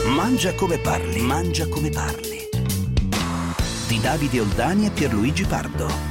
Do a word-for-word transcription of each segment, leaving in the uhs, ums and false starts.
Mangia come parli, mangia come parli. Di Davide Oldani e Pierluigi Pardo.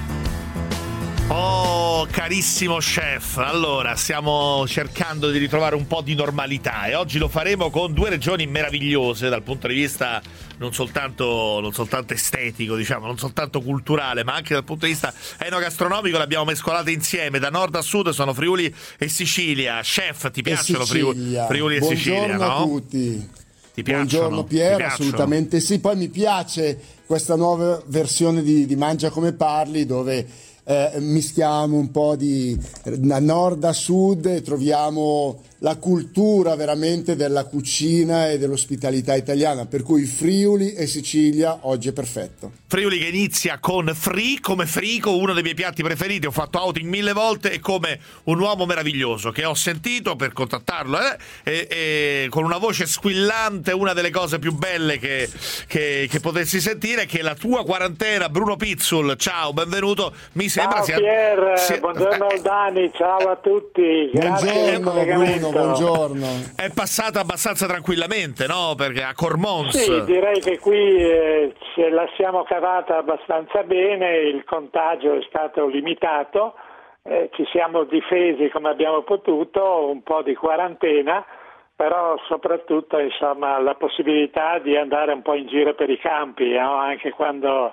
Oh, carissimo chef, allora stiamo cercando di ritrovare un po' di normalità e oggi lo faremo con due regioni meravigliose dal punto di vista non soltanto, non soltanto estetico, diciamo, non soltanto culturale, ma anche dal punto di vista enogastronomico. Le abbiamo mescolate insieme da nord a sud, sono Friuli e Sicilia. Chef, ti piacciono Friuli, Friuli e Sicilia? Buongiorno no? a tutti. Ti piacciono? Buongiorno Pier, assolutamente sì. Poi mi piace questa nuova versione di, di Mangia come parli, dove eh, mischiamo un po' di da nord a sud e troviamo la cultura veramente della cucina e dell'ospitalità italiana, per cui Friuli e Sicilia oggi è perfetto. Friuli che inizia con Free, come frico, uno dei miei piatti preferiti, ho fatto outing mille volte, e come un uomo meraviglioso che ho sentito per contattarlo eh, e, e con una voce squillante, una delle cose più belle che, che, che potessi sentire, che la tua quarantena. Bruno Pizzul, ciao, benvenuto. Mi sembra ciao sia, Pier, sia... buongiorno Oldani, ciao a tutti. Grazie buongiorno Bruno, buongiorno. È passata abbastanza tranquillamente, no? Perché a Cormons. Sì, direi che qui eh, ce la siamo cavata abbastanza bene, il contagio è stato limitato, eh, ci siamo difesi come abbiamo potuto, un po' di quarantena, però soprattutto insomma la possibilità di andare un po' in giro per i campi, no? Anche quando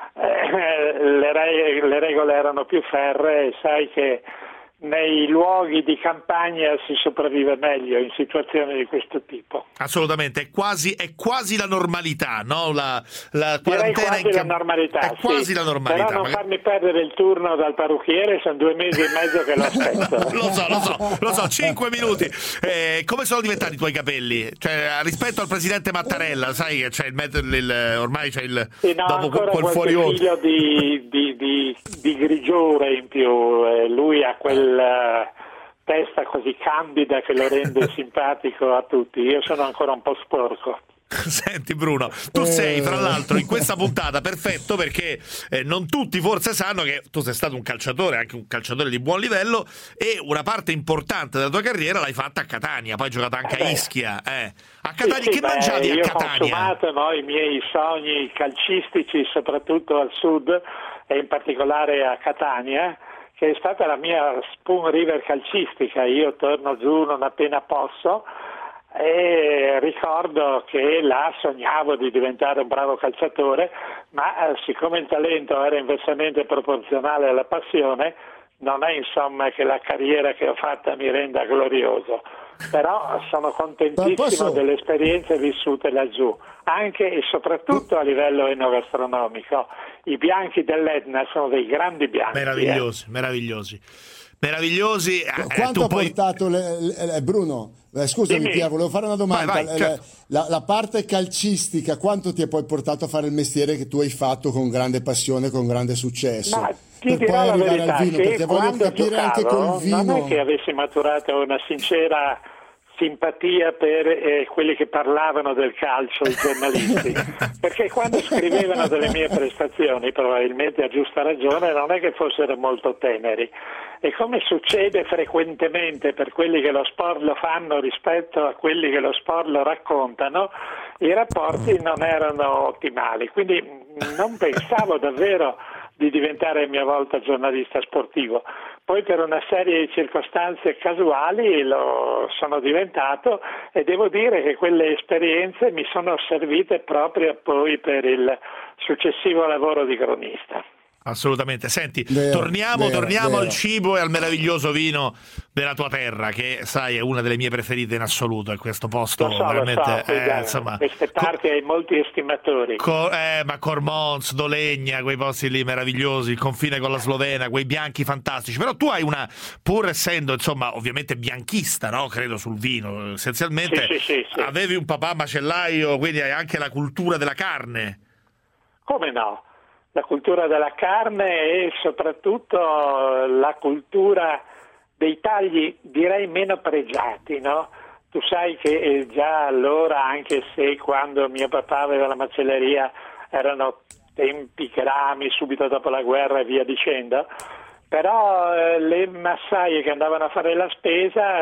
eh, le, re- le regole erano più ferree, sai che nei luoghi di campagna si sopravvive meglio in situazioni di questo tipo. Assolutamente, è quasi, è quasi la normalità, no? La, la Direi quarantena quasi in la camp- normalità, è quasi sì. la normalità. Però non magari... farmi perdere il turno dal parrucchiere, sono due mesi e mezzo che lo aspetto. lo so, lo so, lo so, cinque minuti. Eh, come sono diventati i tuoi capelli? Cioè, rispetto al presidente Mattarella, sai che c'è il, met- il ormai c'è il sì, no, dopo ancora quel qualche fuori onda. figlio di, di, di, di grigiore in più, eh, lui ha quel uh, testa così candida che lo rende simpatico a tutti. Io sono ancora un po' sporco. Senti Bruno, tu sei fra l'altro in questa puntata perfetto perché eh, non tutti forse sanno che tu sei stato un calciatore, anche un calciatore di buon livello, e una parte importante della tua carriera l'hai fatta a Catania, poi hai giocato anche eh a Ischia. Eh. A Catania, sì, sì, che beh, mangiavi a io Catania? Ho consumato no, i miei sogni calcistici, soprattutto al sud e in particolare a Catania, che è stata la mia Spoon River calcistica. Io torno giù non appena posso e ricordo che là sognavo di diventare un bravo calciatore, ma eh, siccome il talento era inversamente proporzionale alla passione, non è insomma che la carriera che ho fatta mi renda glorioso, però sono contentissimo posso... delle esperienze vissute laggiù, anche e soprattutto a livello enogastronomico. I bianchi dell'Etna sono dei grandi bianchi. Meravigliosi, eh. meravigliosi. Meravigliosi. Qu- Quanto eh, ha poi... portato le, le, Bruno? Eh, scusami Dimmi. Pier, volevo fare una domanda. Vai, vai, certo. la, la parte calcistica, quanto ti ha poi portato a fare il mestiere che tu hai fatto con grande passione, con grande successo? Ma ti per dirò poi la arrivare verità, al vino, che perché voglio quando capire giocavo, anche col vino. non è che avessi maturato una sincera simpatia per eh, quelli che parlavano del calcio, i giornalisti, perché quando scrivevano delle mie prestazioni, probabilmente a giusta ragione, non è che fossero molto teneri. E come succede frequentemente per quelli che lo sport lo fanno rispetto a quelli che lo sport lo raccontano, i rapporti non erano ottimali. Quindi non pensavo davvero di diventare a mia volta giornalista sportivo. Poi per una serie di circostanze casuali lo sono diventato e devo dire che quelle esperienze mi sono servite proprio poi per il successivo lavoro di cronista. Assolutamente. Senti, vero, torniamo, vero, torniamo vero. al cibo e al meraviglioso vino della tua terra, che sai è una delle mie preferite in assoluto, e questo posto Lo so, veramente lo so, eh, eh, insomma, queste parti hai molti estimatori. Co- eh, ma Cormons, Dolegna, quei posti lì meravigliosi, il confine con la Slovenia, quei bianchi fantastici. Però tu hai una, pur essendo insomma ovviamente bianchista, no? Credo sul vino, essenzialmente Sì, sì, sì, sì. avevi un papà macellaio, quindi hai anche la cultura della carne. Come no? La cultura della carne e soprattutto la cultura dei tagli direi meno pregiati, no? Tu sai che già allora, anche se quando mio papà aveva la macelleria erano tempi grami, subito dopo la guerra e via dicendo, però eh, le massaie che andavano a fare la spesa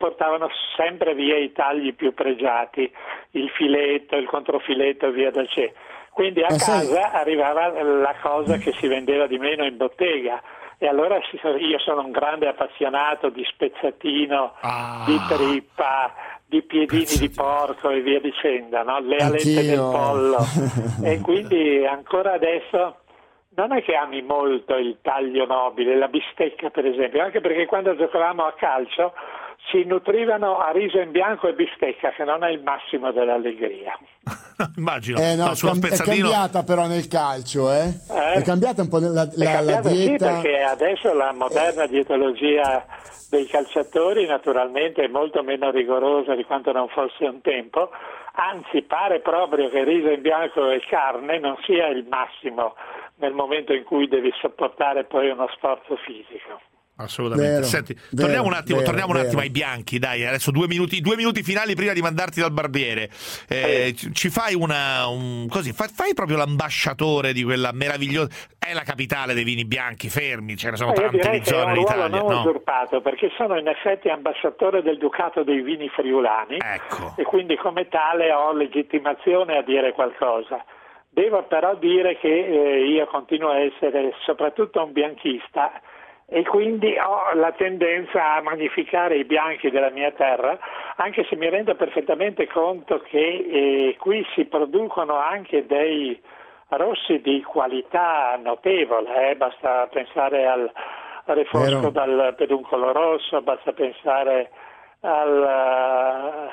portavano sempre via i tagli più pregiati, il filetto, il controfiletto e via da sé. Quindi a eh, casa sai... arrivava la cosa che si vendeva di meno in bottega. E allora io sono un grande appassionato di spezzatino, ah, di trippa, di piedini pezzatino di porco e via dicendo, no? Le alette Anch'io. del pollo. E quindi ancora adesso non è che ami molto il taglio nobile, la bistecca per esempio, anche perché quando giocavamo a calcio si nutrivano a riso in bianco e bistecca, che non è il massimo dell'allegria. Immagino. Eh no, no, sullo cam- spezzatino... È cambiata però nel calcio, eh? eh? È cambiata un po' la, la, la dieta. Sì, perché adesso la moderna dietologia dei calciatori naturalmente è molto meno rigorosa di quanto non fosse un tempo, anzi pare proprio che riso in bianco e carne non sia il massimo nel momento in cui devi sopportare poi uno sforzo fisico. Assolutamente. Vero, Senti, vero, torniamo un attimo, vero, torniamo un vero. attimo ai bianchi, dai, adesso due minuti, due minuti finali prima di mandarti dal barbiere. Eh, sì. Ci fai una un, così, fai, fai proprio l'ambasciatore di quella meravigliosa, è la capitale dei vini bianchi, fermi, ce ne sono Io tante direi di che è zone un in ruolo Italia, non no? usurpato, perché sono in effetti ambasciatore del Ducato dei Vini Friulani, Ecco. e quindi come tale ho legittimazione a dire qualcosa. Devo però dire che eh, io continuo a essere soprattutto un bianchista e quindi ho la tendenza a magnificare i bianchi della mia terra, anche se mi rendo perfettamente conto che eh, qui si producono anche dei rossi di qualità notevole, eh? Basta pensare al refosco dal peduncolo rosso, basta pensare al...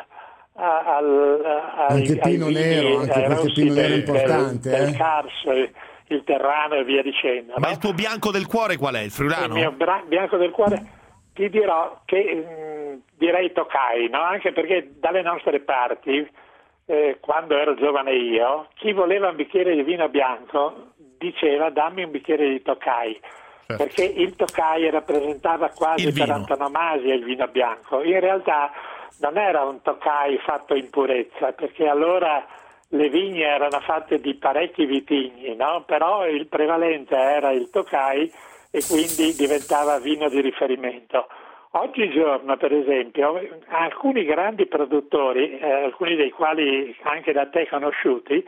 Al, ai, anche Pino ai Nero, vini, anche qualche Pino Nero del, importante, del, eh? del Carso, il Terrano e via dicendo. Ma no? il tuo bianco del cuore qual è? Il friulano? Il mio bra- bianco del cuore ti dirò che mh, direi Tokai, no? Anche perché dalle nostre parti, eh, quando ero giovane io, chi voleva un bicchiere di vino bianco diceva dammi un bicchiere di Tokai. Certo. Perché il Tokai rappresentava quasi per antonomasia il vino bianco. In realtà non era un Tokai fatto in purezza, perché allora le vigne erano fatte di parecchi vitigni, no? Però il prevalente era il Tokai e quindi diventava vino di riferimento. Oggigiorno, per esempio, alcuni grandi produttori, eh, alcuni dei quali anche da te conosciuti,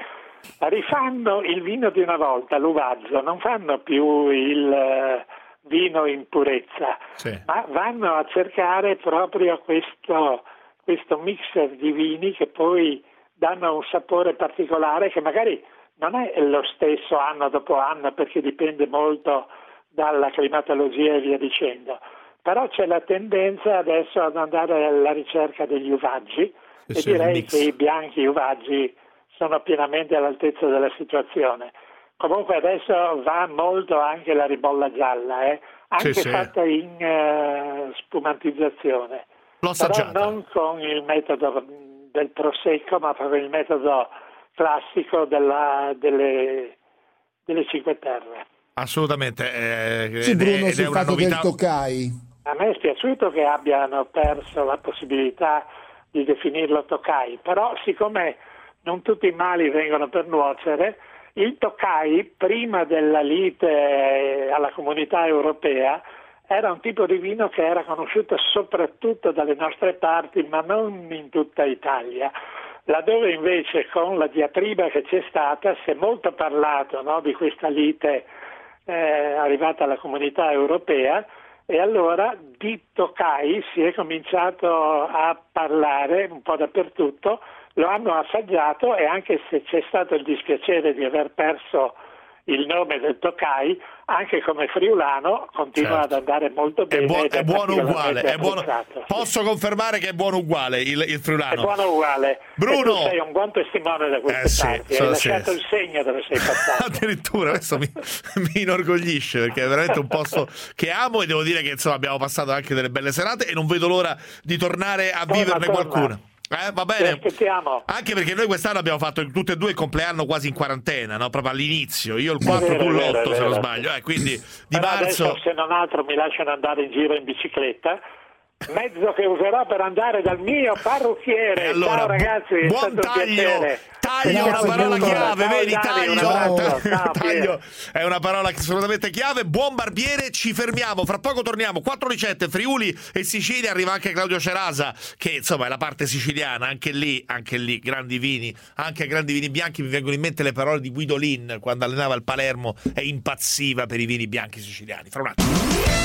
rifanno il vino di una volta, l'uvaggio, non fanno più il eh, vino in purezza, sì. Ma vanno a cercare proprio questo, questo mixer di vini che poi danno un sapore particolare che magari non è lo stesso anno dopo anno perché dipende molto dalla climatologia e via dicendo, però c'è la tendenza adesso ad andare alla ricerca degli uvaggi sì, e sì, direi che i bianchi uvaggi sono pienamente all'altezza della situazione. Comunque adesso va molto anche la ribolla gialla, eh? Anche sì, fatta sì. in uh, spumantizzazione. L'ho assaggiata. Però non con il metodo del prosecco, ma proprio il metodo classico della, delle, delle Cinque Terre. Assolutamente. Eh, sì, Bruno, ed sul è una fatto novità... del Tokai. A me è spiaciuto che abbiano perso la possibilità di definirlo Tokai, però siccome non tutti i mali vengono per nuocere, il Tokai, prima della lite alla Comunità Europea, era un tipo di vino che era conosciuto soprattutto dalle nostre parti, ma non in tutta Italia, laddove invece con la diatriba che c'è stata si è molto parlato, no, di questa lite eh, arrivata alla Comunità Europea, e allora di Tokai si è cominciato a parlare un po' dappertutto. Lo hanno assaggiato e anche se c'è stato il dispiacere di aver perso il nome del Tokai, anche come friulano continua certo. ad andare molto bene. È, buo- è, è buono uguale. È buono... Posso sì. confermare che è buono uguale il, il friulano. È buono uguale. Bruno! E tu sei un buon testimone da queste eh, sì, parti. so, Hai sì. lasciato il segno dove sei passato. Addirittura, questo mi, mi inorgoglisce perché è veramente un posto che amo e devo dire che insomma abbiamo passato anche delle belle serate e non vedo l'ora di tornare a torna, viverne torna. qualcuna. Eh, va bene. Aspettiamo. Anche perché noi quest'anno abbiamo fatto tutte e due il compleanno quasi in quarantena, no? Proprio all'inizio. Io il quattro, tu l'otto, se non sbaglio. Eh, quindi di Però marzo. Adesso, se non altro, mi lasciano andare in giro in bicicletta. Mezzo che userò per andare dal mio parrucchiere. Allora, ciao ragazzi, è buon stato taglio, un piacere. taglio taglio è una parola chiave, vedi, taglio, Ciao. Ciao, taglio è una parola assolutamente chiave. Buon Barbiere, ci fermiamo, fra poco torniamo. Quattro ricette, Friuli e Sicilia, arriva anche Claudio Cerasa, che insomma è la parte siciliana, anche lì, anche lì, grandi vini, anche grandi vini bianchi. Mi vengono in mente le parole di Guidolin quando allenava il Palermo e impazziva per i vini bianchi siciliani. Fra un attimo.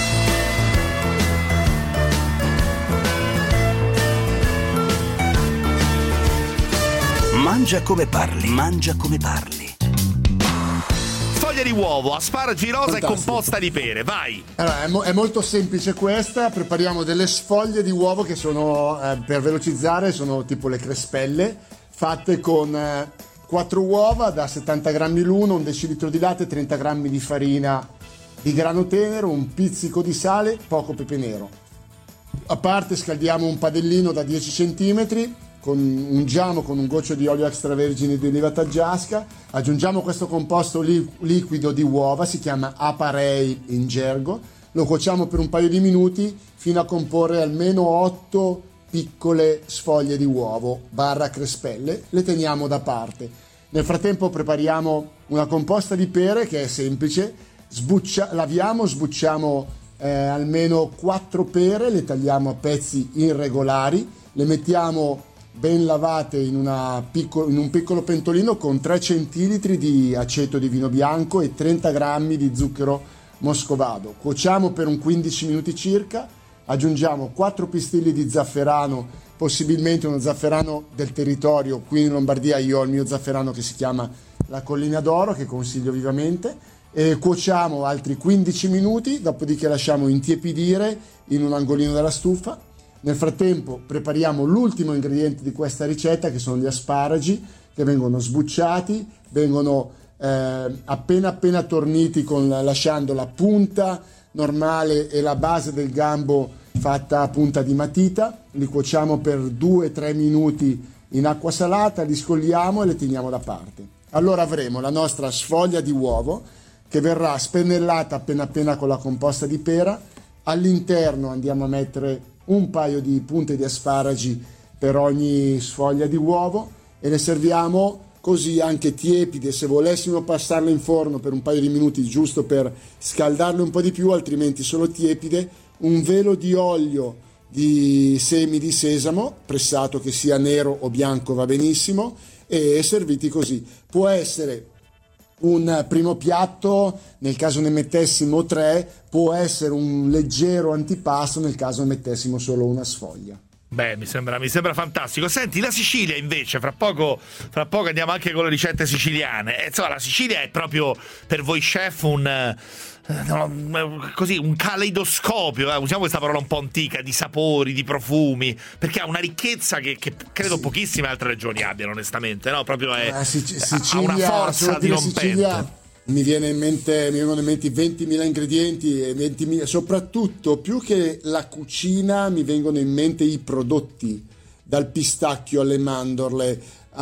Mangia come parli, mangia come parli. Sfoglia di uovo, asparagi rosa Fantastico. e composta di pere, vai. Allora, è, mo- è molto semplice questa. Prepariamo delle sfoglie di uovo che sono, eh, per velocizzare, sono tipo le crespelle, fatte con eh, quattro uova da settanta grammi l'uno, un decilitro di latte, trenta grammi di farina di grano tenero, un pizzico di sale, poco pepe nero. A parte scaldiamo un padellino da dieci centimetri, con ungiamo con un goccio di olio extravergine di oliva taggiasca, aggiungiamo questo composto li- liquido di uova, si chiama aparei in gergo, lo cuociamo per un paio di minuti fino a comporre almeno otto piccole sfoglie di uovo barra crespelle, le teniamo da parte. Nel frattempo prepariamo una composta di pere che è semplice, sbuccia- laviamo, sbucciamo eh, almeno quattro pere, le tagliamo a pezzi irregolari, le mettiamo ben lavate in, una piccolo, in un piccolo pentolino con tre centilitri di aceto di vino bianco e trenta grammi di zucchero moscovado. Cuociamo per un quindici minuti circa, aggiungiamo quattro pistilli di zafferano, possibilmente uno zafferano del territorio. Qui in Lombardia io ho il mio zafferano che si chiama la Collina d'Oro, che consiglio vivamente, e cuociamo altri quindici minuti, dopodiché lasciamo intiepidire in un angolino della stufa. Nel frattempo prepariamo l'ultimo ingrediente di questa ricetta, che sono gli asparagi, che vengono sbucciati, vengono eh, appena appena torniti, con, lasciando la punta normale e la base del gambo fatta a punta di matita. Li cuociamo per due tre minuti in acqua salata, li scogliamo e li teniamo da parte. Allora avremo la nostra sfoglia di uovo che verrà spennellata appena appena con la composta di pera. All'interno andiamo a mettere un paio di punte di asparagi per ogni sfoglia di uovo e le serviamo così, anche tiepide. Se volessimo passarle in forno per un paio di minuti, giusto per scaldarle un po' di più, altrimenti solo tiepide, un velo di olio di semi di sesamo pressato, che sia nero o bianco va benissimo, e serviti così. Può essere un primo piatto nel caso ne mettessimo tre, può essere un leggero antipasto nel caso ne mettessimo solo una sfoglia. Beh, mi sembra, mi sembra fantastico. Senti, la Sicilia invece, fra poco, fra poco andiamo anche con le ricette siciliane. E, insomma, la Sicilia è proprio per voi chef un... No, così un caleidoscopio, eh, usiamo questa parola un po' antica, di sapori, di profumi, perché ha una ricchezza che, che credo sì. pochissime altre regioni abbiano, onestamente, no? Proprio è, eh, Sic- Sicilia, ha una forza dirompente. Sicilia, mi viene in mente, mi vengono in mente ventimila ingredienti e ventimila, soprattutto più che la cucina mi vengono in mente i prodotti, dal pistacchio alle mandorle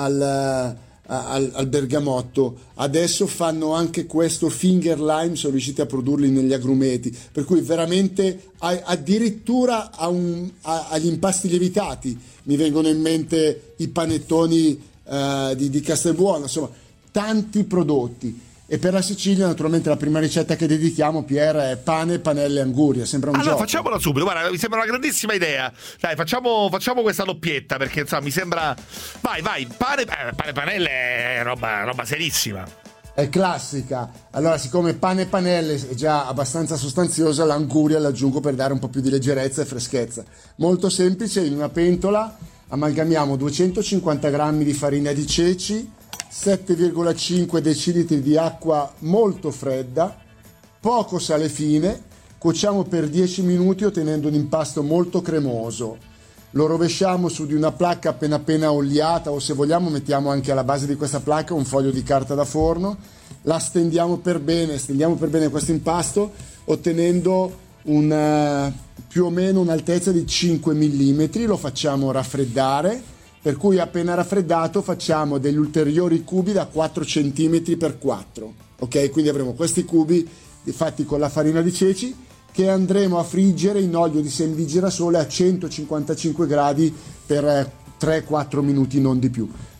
al Al, al bergamotto. Adesso fanno anche questo finger lime, sono riusciti a produrli negli agrumeti, per cui veramente a, addirittura a un, a, agli impasti lievitati mi vengono in mente i panettoni uh, di, di Castelbuono, insomma tanti prodotti. E per la Sicilia naturalmente la prima ricetta che dedichiamo, Pier, è pane, panelle e anguria. Sembra un allora, gioco. Facciamola subito, guarda, mi sembra una grandissima idea. Dai, facciamo, facciamo questa doppietta, perché insomma mi sembra... Vai, vai, pane, eh, pane panelle è roba, roba serissima. È classica. Allora, siccome pane e panelle è già abbastanza sostanziosa, l'anguria l'aggiungo per dare un po' più di leggerezza e freschezza. Molto semplice: in una pentola amalgamiamo duecentocinquanta grammi di farina di ceci, sette virgola cinque decilitri di acqua molto fredda, poco sale fine, cuociamo per dieci minuti ottenendo un impasto molto cremoso. Lo rovesciamo su di una placca appena appena oliata, o se vogliamo mettiamo anche alla base di questa placca un foglio di carta da forno, la stendiamo per bene, stendiamo per bene questo impasto ottenendo un, più o meno un'altezza di cinque millimetri, lo facciamo raffreddare, per cui appena raffreddato facciamo degli ulteriori cubi da quattro centimetri per quattro, ok? Quindi avremo questi cubi fatti con la farina di ceci che andremo a friggere in olio di semi di girasole a centocinquantacinque gradi per tre quattro minuti, non di più.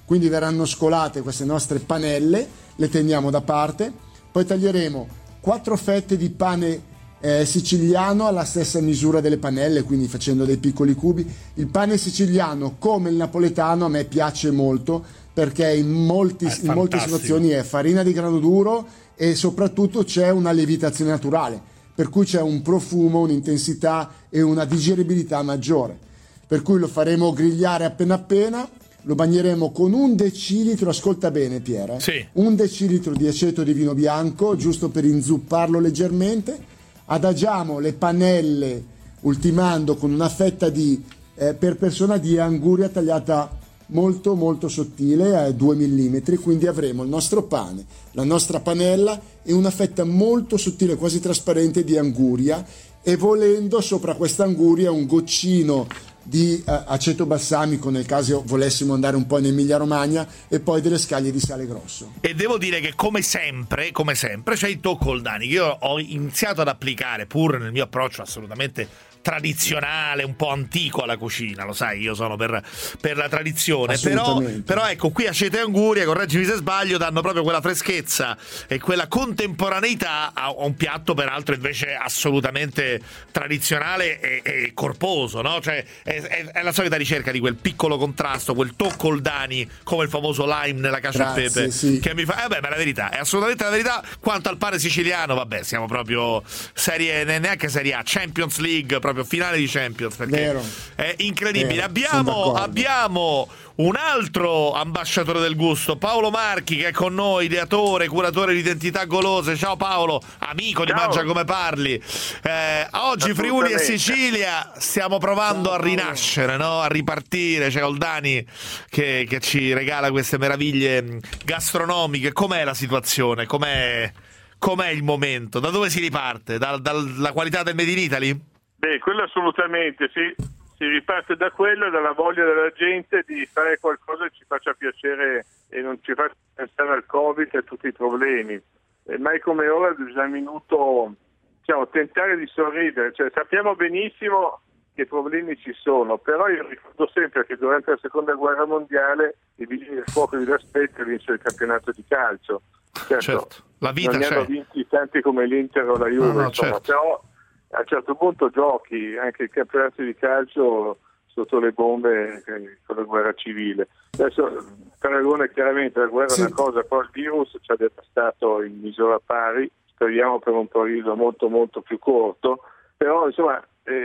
quindi verranno scolate queste nostre panelle, le teniamo da parte, poi taglieremo quattro fette di pane eh, siciliano alla stessa misura delle panelle, quindi facendo dei piccoli cubi. Il pane siciliano, come il napoletano, a me piace molto perché in, molti, in molte situazioni è farina di grano duro e soprattutto c'è una lievitazione naturale, per cui c'è un profumo, un'intensità e una digeribilità maggiore, per cui lo faremo grigliare appena appena. Lo bagneremo con un decilitro, ascolta bene Piera, sì. un decilitro di aceto di vino bianco, giusto per inzupparlo leggermente. Adagiamo le panelle ultimando con una fetta di, eh, per persona di anguria tagliata molto molto sottile a due millimetri, quindi avremo il nostro pane, la nostra panella e una fetta molto sottile, quasi trasparente di anguria, e volendo sopra questa anguria un goccino di uh, aceto balsamico nel caso volessimo andare un po' in Emilia Romagna, e poi delle scaglie di sale grosso. E devo dire che come sempre, come sempre c'è il tocco Oldani che io ho iniziato ad applicare pur nel mio approccio assolutamente tradizionale, un po' antico alla cucina, lo sai, io sono per, per la tradizione, però, però ecco, qui aceto e anguria, correggimi se sbaglio, danno proprio quella freschezza e quella contemporaneità a un piatto peraltro invece assolutamente tradizionale e, e corposo, no? Cioè è, è, è la solita ricerca di quel piccolo contrasto, quel tocco Oldani, come il famoso lime nella cacio e pepe, sì. che mi fa, eh beh, ma la verità, è assolutamente la verità. Quanto al pane siciliano, vabbè, siamo proprio serie, neanche serie A, Champions League, proprio finale di Champions, perché Vero. è incredibile. Vero. Abbiamo, abbiamo un altro ambasciatore del gusto, Paolo Marchi, che è con noi, ideatore, curatore di Identità Golose. Ciao Paolo, amico di Ciao. Mangia Come Parli. Eh, oggi Friuli e Sicilia stiamo provando Ciao, a rinascere, no? A ripartire. C'è Oldani che, che ci regala queste meraviglie gastronomiche. Com'è la situazione? Com'è, com'è il momento? Da dove si riparte? Da, dalla qualità del Made in Italy? Beh, quello assolutamente, sì. Si riparte da quello, dalla voglia della gente di fare qualcosa che ci faccia piacere e non ci faccia pensare al Covid e a tutti i problemi. E mai come ora bisogna un minuto, diciamo, tentare di sorridere. Cioè, sappiamo benissimo che problemi ci sono, però io ricordo sempre che durante la seconda guerra mondiale i vigili del fuoco di Raspezza vinsero il campionato di calcio. Certo, certo. La vita non c'è. Ne hanno vinti tanti come l'Inter o la Juve, no, no, insomma, certo. però a un certo punto giochi anche il campionato di calcio sotto le bombe con la guerra civile. Adesso paragone chiaramente la guerra sì. è una cosa, poi il virus ci ha devastato in misura pari, speriamo per un periodo molto molto più corto, però insomma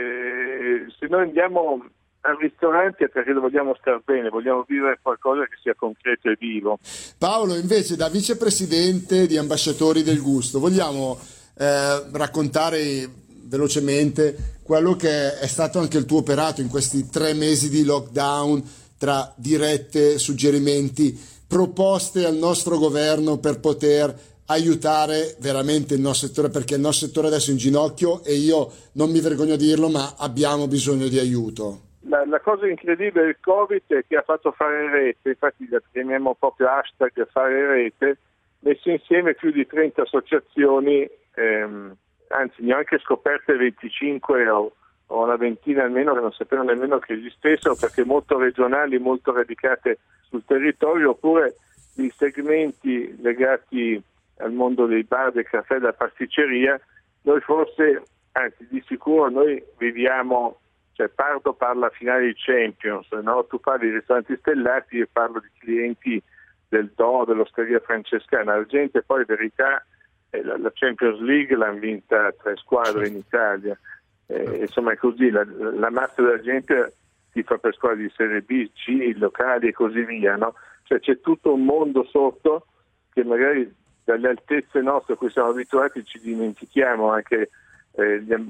eh, se noi andiamo al ristorante è perché vogliamo star bene, vogliamo vivere qualcosa che sia concreto e vivo. Paolo, invece, da vicepresidente di Ambasciatori del Gusto, vogliamo eh, raccontare velocemente quello che è stato anche il tuo operato in questi tre mesi di lockdown, tra dirette, suggerimenti, proposte al nostro governo per poter aiutare veramente il nostro settore, perché il nostro settore adesso è in ginocchio e io non mi vergogno a dirlo, ma abbiamo bisogno di aiuto. La, la cosa incredibile del Covid è che ha fatto fare rete, infatti la chiamiamo proprio hashtag fare rete, messo insieme più di trenta associazioni, ehm, anzi ne ho anche scoperte venticinque o, o una ventina almeno che non sapevano nemmeno che esistessero, perché molto regionali, molto radicate sul territorio, oppure di segmenti legati al mondo dei bar, del caffè, della pasticceria. Noi forse, anzi di sicuro noi viviamo, cioè Pardo parla finale di Champions, no? Tu parli di ristoranti stellati, io parlo di clienti del D O, dell'Osteria Francescana. La gente poi in verità la Champions League l'hanno vinta tre squadre in Italia, eh, insomma è così, la, la massa della gente si fa per squadre di Serie B, C, locali e così via, no? Cioè c'è tutto un mondo sotto che magari dalle altezze nostre a cui siamo abituati ci dimentichiamo. Anche eh, gli,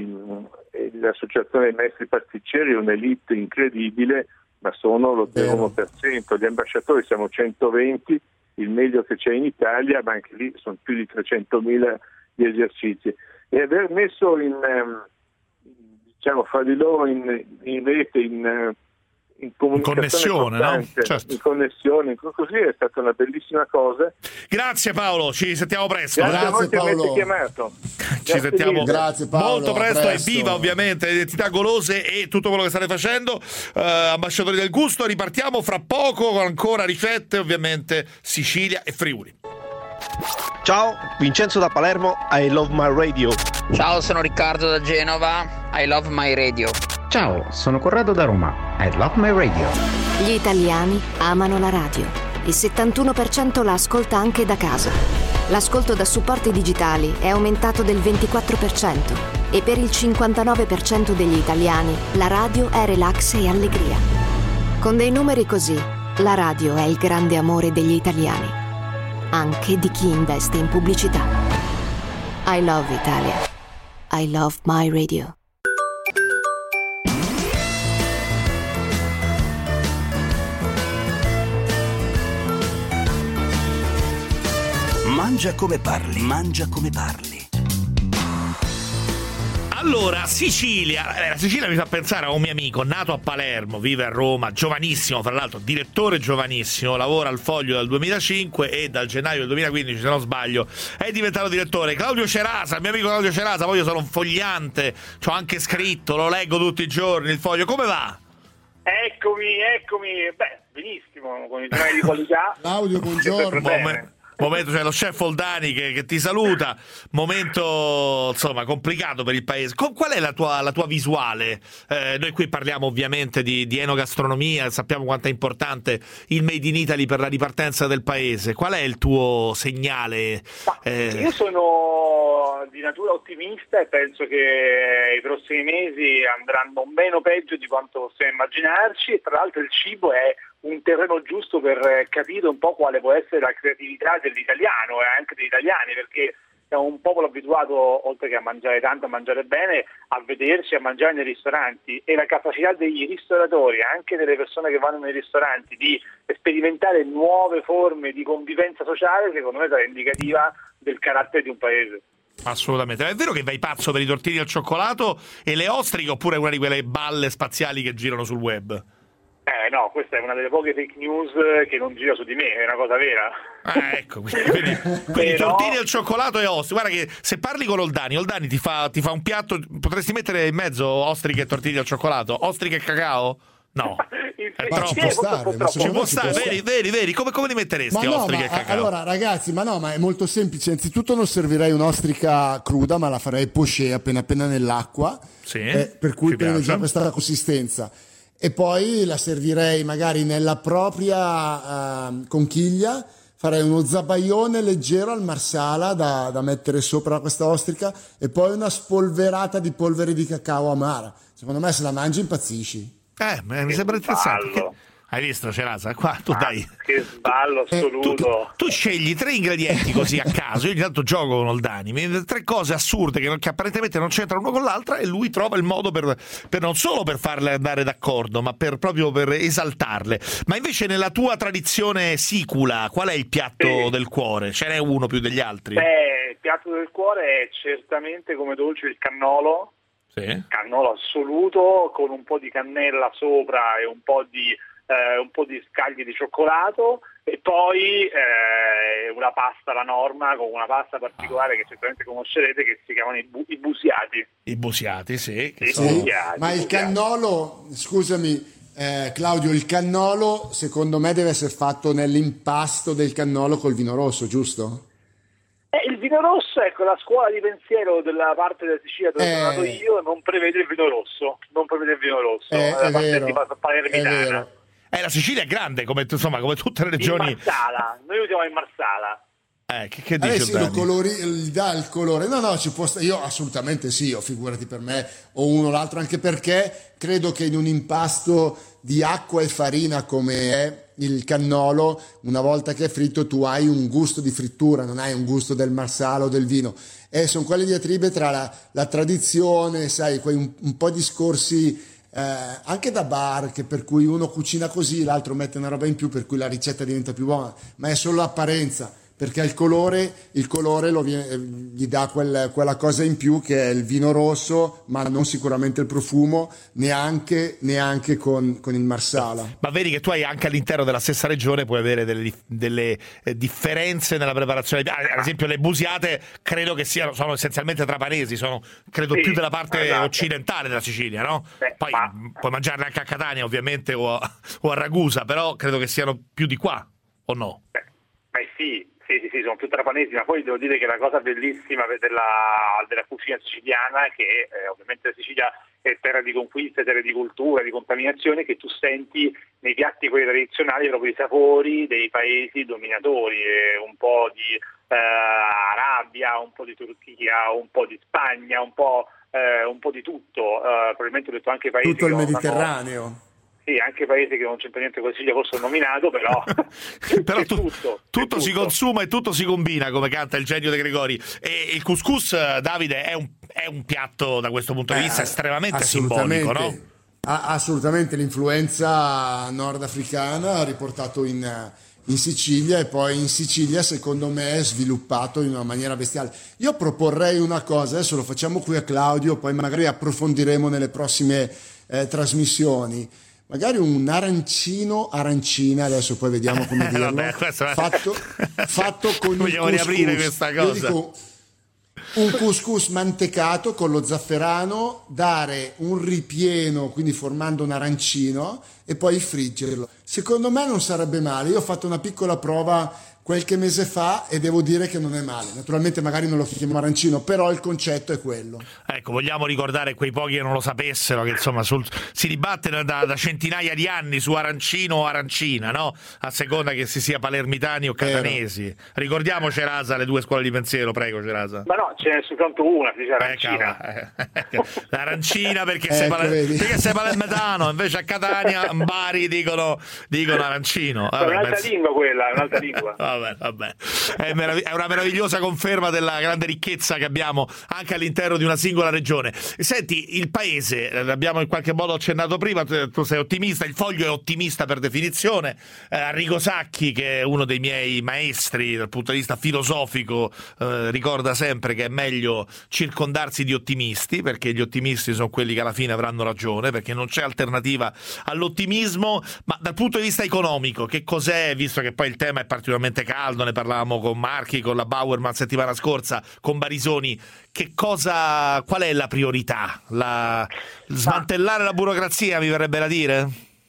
eh, l'associazione dei maestri pasticceri è un'elite incredibile, ma sono lo zero virgola uno per cento, gli ambasciatori siamo centoventi, il meglio che c'è in Italia, ma anche lì sono più di trecentomila gli esercizi, e aver messo in, diciamo, fra di loro in, in rete, in, in comunicazione, connessione, no? Certo. In connessione, così è stata una bellissima cosa. Grazie Paolo, ci sentiamo presto. Grazie, Grazie, a voi che mi Paolo. avete chiamato. Ci Grazie sentiamo mille. Grazie, Paolo, molto presto, a e presto. viva ovviamente le identità golose e tutto quello che state facendo, uh, ambasciatori del gusto. Ripartiamo fra poco con ancora ricette, ovviamente Sicilia e Friuli. Ciao, Vincenzo da Palermo, I love my radio. Ciao, sono Riccardo da Genova, I love my radio. Ciao, sono Corrado da Roma, I love my radio. Gli italiani amano la radio. Il settantuno per cento la ascolta anche da casa. L'ascolto da supporti digitali è aumentato del ventiquattro per cento e per il cinquantanove per cento degli italiani la radio è relax e allegria. Con dei numeri così, la radio è il grande amore degli italiani, anche di chi investe in pubblicità. I love Italia. I love my radio. Mangia come parli, mangia come parli. Allora, Sicilia, eh, la Sicilia mi fa pensare a un mio amico nato a Palermo, vive a Roma, giovanissimo, fra l'altro direttore giovanissimo, lavora al Foglio dal duemilacinque e dal gennaio del duemilaquindici, se non sbaglio, è diventato direttore. Claudio Cerasa, il mio amico Claudio Cerasa, poi io sono un fogliante, ci ho anche scritto, lo leggo tutti i giorni, il Foglio, come va? Eccomi, eccomi, beh, benissimo, con i giornali di qualità. Claudio, buongiorno. Mom- momento, c'è lo chef Oldani che, che ti saluta, momento insomma complicato per il paese. Con, qual è la tua, la tua visuale? Eh, noi qui parliamo ovviamente di, di enogastronomia, sappiamo quanto è importante il Made in Italy per la ripartenza del paese. Qual è il tuo segnale? Eh... Io sono di natura ottimista e penso che i prossimi mesi andranno meno peggio di quanto possiamo immaginarci, e tra l'altro il cibo è un terreno giusto per capire un po' quale può essere la creatività dell'italiano e anche degli italiani, perché siamo un popolo abituato, oltre che a mangiare tanto, a mangiare bene, a vederci, a mangiare nei ristoranti, e la capacità dei ristoratori, anche delle persone che vanno nei ristoranti, di sperimentare nuove forme di convivenza sociale, secondo me sarà indicativa del carattere di un paese. Assolutamente. È vero che vai pazzo per i tortini al cioccolato e le ostriche, oppure una di quelle balle spaziali che girano sul web? Eh no, questa è una delle poche fake news che non gira su di me, è una cosa vera. Ah, ecco, quindi, quindi, quindi Però... tortini al cioccolato e ostriche. Guarda che se parli con Oldani, Oldani ti fa, ti fa un piatto, potresti mettere in mezzo ostriche e tortini al cioccolato? Ostriche e cacao? No. È ma troppo. ci può stare, ma ci può stare, vedi, vedi, vedi, come, come li metteresti ma no, ostriche ma, e cacao? allora ragazzi, ma no, ma è molto semplice. Innanzitutto non servirei un'ostrica cruda, ma la farei poché appena appena nell'acqua, sì, eh, per cui prende già questa consistenza. E poi la servirei magari nella propria uh, conchiglia, farei uno zabaione leggero al marsala da, da mettere sopra questa ostrica, e poi una spolverata di polvere di cacao amara. Secondo me se la mangi impazzisci. Eh, mi sembra interessante. Che... Hai visto, Cerasa? Qua tu ah, dai. Che sballo assoluto. Eh, tu, tu, tu scegli tre ingredienti così a caso. Io ogni tanto gioco con Oldani, tre cose assurde che, non, che apparentemente non c'entrano una con l'altra, e lui trova il modo per, per non solo per farle andare d'accordo, ma per proprio per esaltarle. Ma invece nella tua tradizione sicula, qual è il piatto sì. del cuore? Ce n'è uno più degli altri? Beh, il piatto del cuore è certamente come dolce il cannolo. Sì. Cannolo assoluto, con un po' di cannella sopra e un po' di Eh, un po' di scaglie di cioccolato, e poi eh, una pasta alla norma, con una pasta particolare che certamente conoscerete, che si chiamano i, bu- i busiati. I busiati, sì. Che I sono... busiati, ma il cannolo, scusami eh, Claudio, il cannolo secondo me deve essere fatto nell'impasto del cannolo col vino rosso, giusto? Eh, il vino rosso, ecco, la scuola di pensiero della parte della Sicilia dove eh, sono nato io non prevede il vino rosso, non prevede il vino rosso, eh, la è parte vero, di palermitana. è vero. Eh, la Sicilia è grande, come, insomma, come tutte le regioni. In Marsala, noi usiamo in Marsala. Eh, che, che dici? Eh sì, lo colori, gli dà il colore. No, no, ci può sta- io assolutamente sì, o figurati per me, o uno o l'altro, anche perché credo che in un impasto di acqua e farina come è il cannolo, una volta che è fritto tu hai un gusto di frittura, non hai un gusto del marsala o del vino. E sono quelle diatribe tra la, la tradizione, sai, quei un, un po' discorsi Eh, anche da bar, che per cui uno cucina così, l'altro mette una roba in più per cui la ricetta diventa più buona, ma è solo l'apparenza, perché il colore, il colore lo viene, gli dà quel, quella cosa in più che è il vino rosso, ma non sicuramente il profumo, neanche, neanche con, con il Marsala. Ma vedi che tu hai anche all'interno della stessa regione puoi avere delle, delle eh, differenze nella preparazione. Ad esempio le busiate credo che siano sono essenzialmente trapanesi, sono credo sì, più della parte esatto. occidentale della Sicilia, no? Beh, Poi ma... puoi mangiarle anche a Catania ovviamente o a, o a Ragusa, però credo che siano più di qua, o no? Beh, beh sì. Sì, sì, sì, sono più trapanesi, ma poi devo dire che la cosa bellissima della, della cucina siciliana è che eh, ovviamente la Sicilia è terra di conquiste, terra di cultura, di contaminazione, che tu senti nei piatti quelli tradizionali proprio i sapori dei paesi dominatori, eh, un po' di eh, Arabia, un po' di Turchia, un po' di Spagna, un po', eh, un po' di tutto, eh, probabilmente ho detto anche paesi tutto il che Mediterraneo. Hanno... Sì, anche paesi che non c'entra niente con la Sicilia, forse ho nominato, però, però tu, tutto, tutto si tutto. consuma e tutto si combina, come canta il genio De Gregori. E il couscous, Davide, è un, è un piatto da questo punto di vista eh, estremamente simbolico, no? Assolutamente, l'influenza nordafricana ha riportato in, in Sicilia, e poi in Sicilia secondo me è sviluppato in una maniera bestiale. Io proporrei una cosa, adesso lo facciamo qui a Claudio, poi magari approfondiremo nelle prossime eh, trasmissioni. Magari un arancino arancina, adesso poi vediamo come dirlo. Vabbè, questo... fatto, fatto con vogliamo il riaprire questa cosa. Io dico un couscous mantecato con lo zafferano, dare un ripieno, quindi formando un arancino, e poi friggerlo. Secondo me non sarebbe male. Io ho fatto una piccola prova qualche mese fa e devo dire che non è male. Naturalmente magari non lo chiamiamo arancino, però il concetto è quello. Ecco, vogliamo ricordare quei pochi che non lo sapessero che insomma sul, si dibatte da, da centinaia di anni su arancino o arancina, no? A seconda che si sia palermitani o catanesi. Vero. Ricordiamo, Cerasa, le due scuole di pensiero, prego, Cerasa. Ma no, ce n'è soltanto una, si dice arancina. Eh, eh, l'arancina perché, ecco, sei paler- perché sei palermitano, invece a Catania, in Bari dicono, dicono arancino. Vabbè, è un'altra penso... lingua quella, è un'altra lingua. Vabbè, vabbè. È, merav- è una meravigliosa conferma della grande ricchezza che abbiamo anche all'interno di una singola regione. Senti, il paese, l'abbiamo in qualche modo accennato prima, tu sei ottimista, il Foglio è ottimista per definizione. eh, Arrigo Sacchi, che è uno dei miei maestri dal punto di vista filosofico, eh, ricorda sempre che è meglio circondarsi di ottimisti, perché gli ottimisti sono quelli che alla fine avranno ragione, perché non c'è alternativa all'ottimismo. Ma dal punto di vista economico, che cos'è, visto che poi il tema è particolarmente caldo, ne parlavamo con Marchi, con la Bauerman settimana scorsa, con Barisoni, che cosa, qual è la priorità? La, smantellare la burocrazia, mi verrebbe da dire?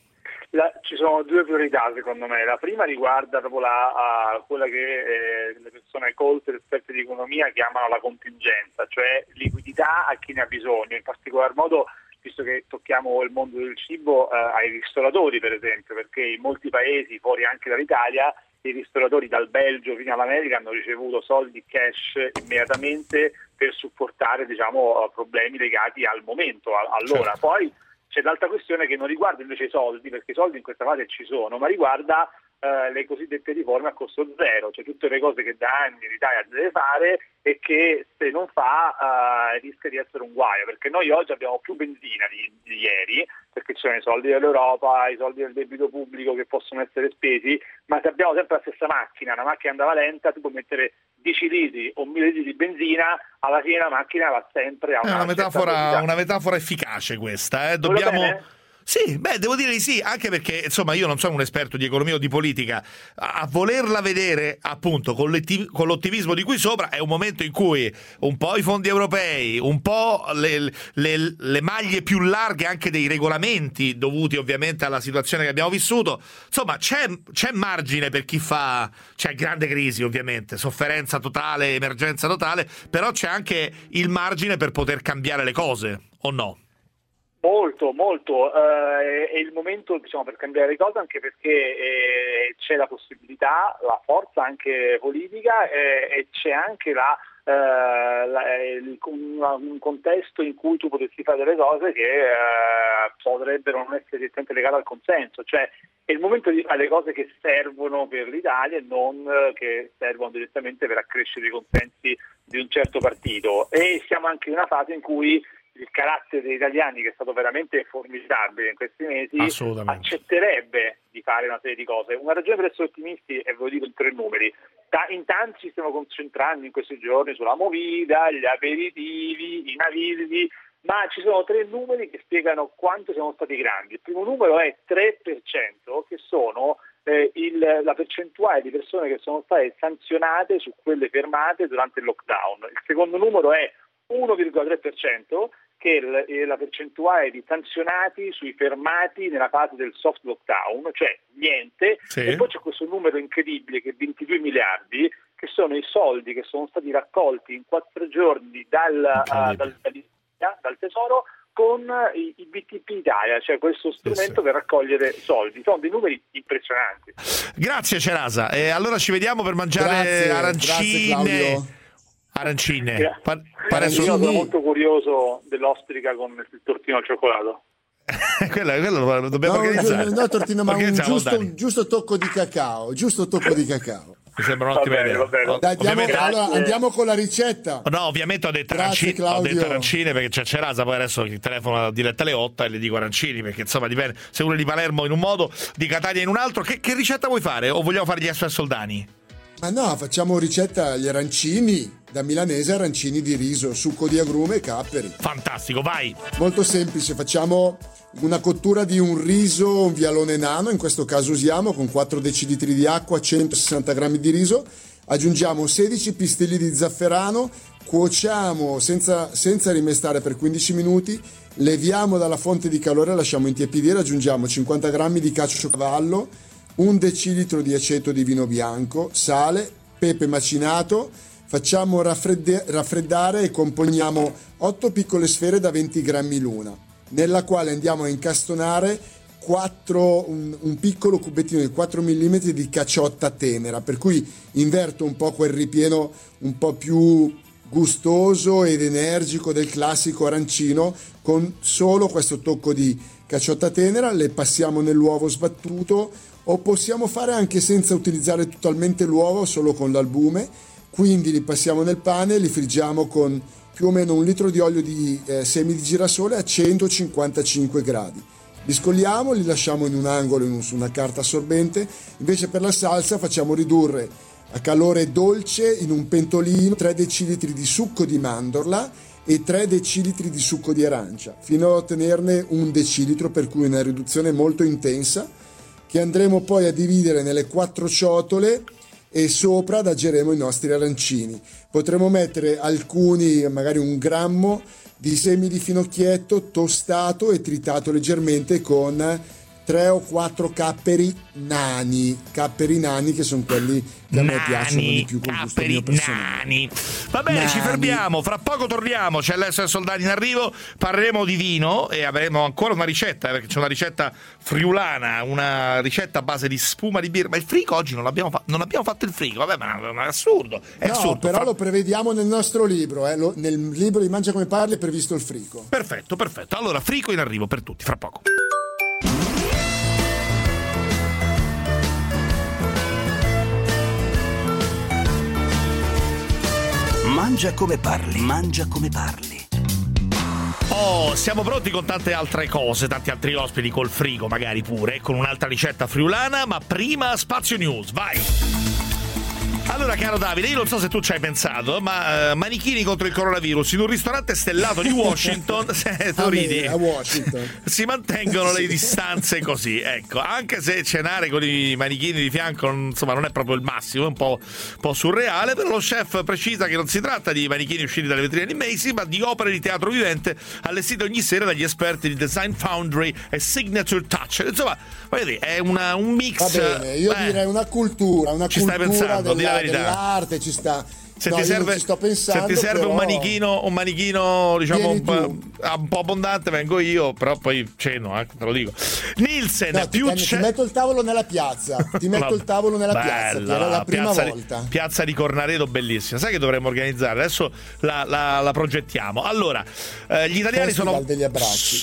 La, ci sono due priorità secondo me. La prima riguarda proprio la, uh, quella che eh, le persone colte, esperte di economia chiamano la contingenza, cioè liquidità a chi ne ha bisogno, in particolar modo, visto che tocchiamo il mondo del cibo, eh, ai ristoratori per esempio, perché in molti paesi, fuori anche dall'Italia, i ristoratori dal Belgio fino all'America hanno ricevuto soldi cash immediatamente per supportare, diciamo, problemi legati al momento, allora. Certo. Poi c'è l'altra questione che non riguarda invece i soldi, perché i soldi in questa fase ci sono, ma riguarda eh, le cosiddette riforme a costo zero, cioè tutte le cose che da anni l'Italia deve fare e che se non fa eh, rischia di essere un guaio, perché noi oggi abbiamo più benzina di, di ieri, perché ci sono i soldi dell'Europa, i soldi del debito pubblico che possono essere spesi, ma se abbiamo sempre la stessa macchina, una macchina andava lenta, tu puoi mettere dieci litri o mille litri di benzina, alla fine la macchina va sempre a una, è una metafora, una metafora efficace questa, eh? Dobbiamo... Sì, beh, devo dire di sì, anche perché, insomma, io non sono un esperto di economia o di politica, a, a volerla vedere, appunto, con, con l'ottimismo di qui sopra, è un momento in cui un po' i fondi europei, un po' le, le, le maglie più larghe anche dei regolamenti, dovuti ovviamente alla situazione che abbiamo vissuto, insomma, c'è, c'è margine per chi fa, c'è grande crisi ovviamente, sofferenza totale, emergenza totale, però c'è anche il margine per poter cambiare le cose, o no? Molto, molto, eh, è il momento, diciamo, per cambiare le cose, anche perché eh, c'è la possibilità, la forza anche politica eh, e c'è anche la, eh, la, il, un, un contesto in cui tu potresti fare delle cose che eh, potrebbero non essere direttamente legate al consenso, cioè è il momento di fare le cose che servono per l'Italia e non che servono direttamente per accrescere i consensi di un certo partito, e siamo anche in una fase in cui il carattere degli italiani, che è stato veramente formidabile in questi mesi, accetterebbe di fare una serie di cose. Una ragione per essere ottimisti, e ve lo dico in tre numeri: Ta- in tanti ci stiamo concentrando in questi giorni sulla movida, gli aperitivi, i navilli, ma ci sono tre numeri che spiegano quanto siamo stati grandi. Il primo numero è tre per cento, che sono eh, il, la percentuale di persone che sono state sanzionate su quelle fermate durante il lockdown. Il secondo numero è uno virgola tre per cento, che è la percentuale di sanzionati sui fermati nella fase del soft lockdown, cioè niente. Sì. E poi c'è questo numero incredibile che è ventidue miliardi, che sono i soldi che sono stati raccolti in quattro giorni dal, uh, dal, dal Tesoro con i, i B T P Italia, cioè questo strumento sì, sì. per raccogliere soldi. Sono dei numeri impressionanti. Grazie Cerasa, e allora ci vediamo per mangiare grazie, arancine. Grazie, arancine. Pa- Io sono molto curioso dell'ostrica con il tortino al cioccolato. quello, quello lo dobbiamo no, organizzare. No, tortino, ma un giusto, un giusto tocco di cacao, giusto tocco di cacao. Mi sembra un'ottima idea. Dai, andiamo, allora, andiamo con la ricetta. No, ovviamente ho detto Grazie, arancine, ho detto arancine perché c'è Cerasa, poi adesso il telefono diretta alle otto e le dico arancini, perché insomma dipende, se uno è di Palermo in un modo, di Catania in un altro. Che, che ricetta vuoi fare? O vogliamo fare gli S O S Soldani? Ma no, facciamo ricetta agli arancini, da milanese, arancini di riso, succo di agrume e capperi. Fantastico, vai! Molto semplice, facciamo una cottura di un riso, un vialone nano, in questo caso usiamo, con quattro decilitri di acqua, centosessanta grammi di riso, aggiungiamo sedici pistilli di zafferano, cuociamo senza, senza rimestare per quindici minuti, leviamo dalla fonte di calore, lasciamo intiepidire, aggiungiamo cinquanta grammi di caciocavallo, un decilitro di aceto di vino bianco, sale, pepe macinato, facciamo raffredde- raffreddare e componiamo otto piccole sfere da venti grammi l'una, nella quale andiamo a incastonare quattro, un, un piccolo cubettino di quattro millimetri di caciotta tenera, per cui inverto un po' quel ripieno un po' più gustoso ed energico del classico arancino, con solo questo tocco di caciotta tenera. Le passiamo nell'uovo sbattuto, o possiamo fare anche senza utilizzare totalmente l'uovo, solo con l'albume. Quindi li passiamo nel pane, li friggiamo con più o meno un litro di olio di eh, semi di girasole a centocinquantacinque gradi. Li scogliamo, li lasciamo in un angolo in un, su una carta assorbente. Invece per la salsa facciamo ridurre a calore dolce in un pentolino tre decilitri di succo di mandorla e tre decilitri di succo di arancia, fino a ottenerne un decilitro, per cui una riduzione molto intensa, che andremo poi a dividere nelle quattro ciotole e sopra adageremo i nostri arancini. Potremo mettere alcuni, magari un grammo di semi di finocchietto tostato e tritato leggermente con tre o quattro capperi nani, capperi nani che sono quelli che a me piacciono di più con gusto mio personale. Nani. Va bene, nani. Ci fermiamo, fra poco torniamo, c'è l'S O S Soldani in arrivo, parleremo di vino e avremo ancora una ricetta, perché c'è una ricetta friulana, una ricetta a base di spuma di birra, ma il frigo oggi non l'abbiamo fatto, non abbiamo fatto il frigo, vabbè, ma è assurdo, è no, assurdo. Però fra... lo prevediamo nel nostro libro, eh? lo, nel libro di Mangia come parli è previsto il frigo. Perfetto, perfetto, allora frigo in arrivo per tutti, fra poco. Mangia come parli, mangia come parli. Oh, siamo pronti con tante altre cose, tanti altri ospiti col frigo magari pure, con un'altra ricetta friulana, ma prima Spazio News, vai! Allora, caro Davide, io non so se tu ci hai pensato, ma uh, manichini contro il coronavirus in un ristorante stellato di Washington, se tu ridi, a Washington si mantengono le distanze così, ecco, anche se cenare con i manichini di fianco insomma non è proprio il massimo, è un po', un po' surreale, però lo chef precisa che non si tratta di manichini usciti dalle vetrine di Macy, ma di opere di teatro vivente allestite ogni sera dagli esperti di Design Foundry e Signature Touch. Insomma, voglio dire, è una, un mix. Va bene, io eh, direi una cultura, una ci cultura stai pensando, della, dell'arte, ci sta. Se, no, ti serve, ci sto pensando, se ti serve però... un manichino, un manichino diciamo un po', un po' abbondante, vengo io, però poi ceno, eh, te lo dico. Nielsen, no, più ti, c'è... ti metto il tavolo nella piazza, ti metto il tavolo nella Bella, piazza, ti era la prima piazza volta. Di, piazza di Cornaredo, bellissima. Sai che dovremmo organizzare? Adesso la, la, la progettiamo. Allora, eh, gli italiani Festival sono degli abbracci.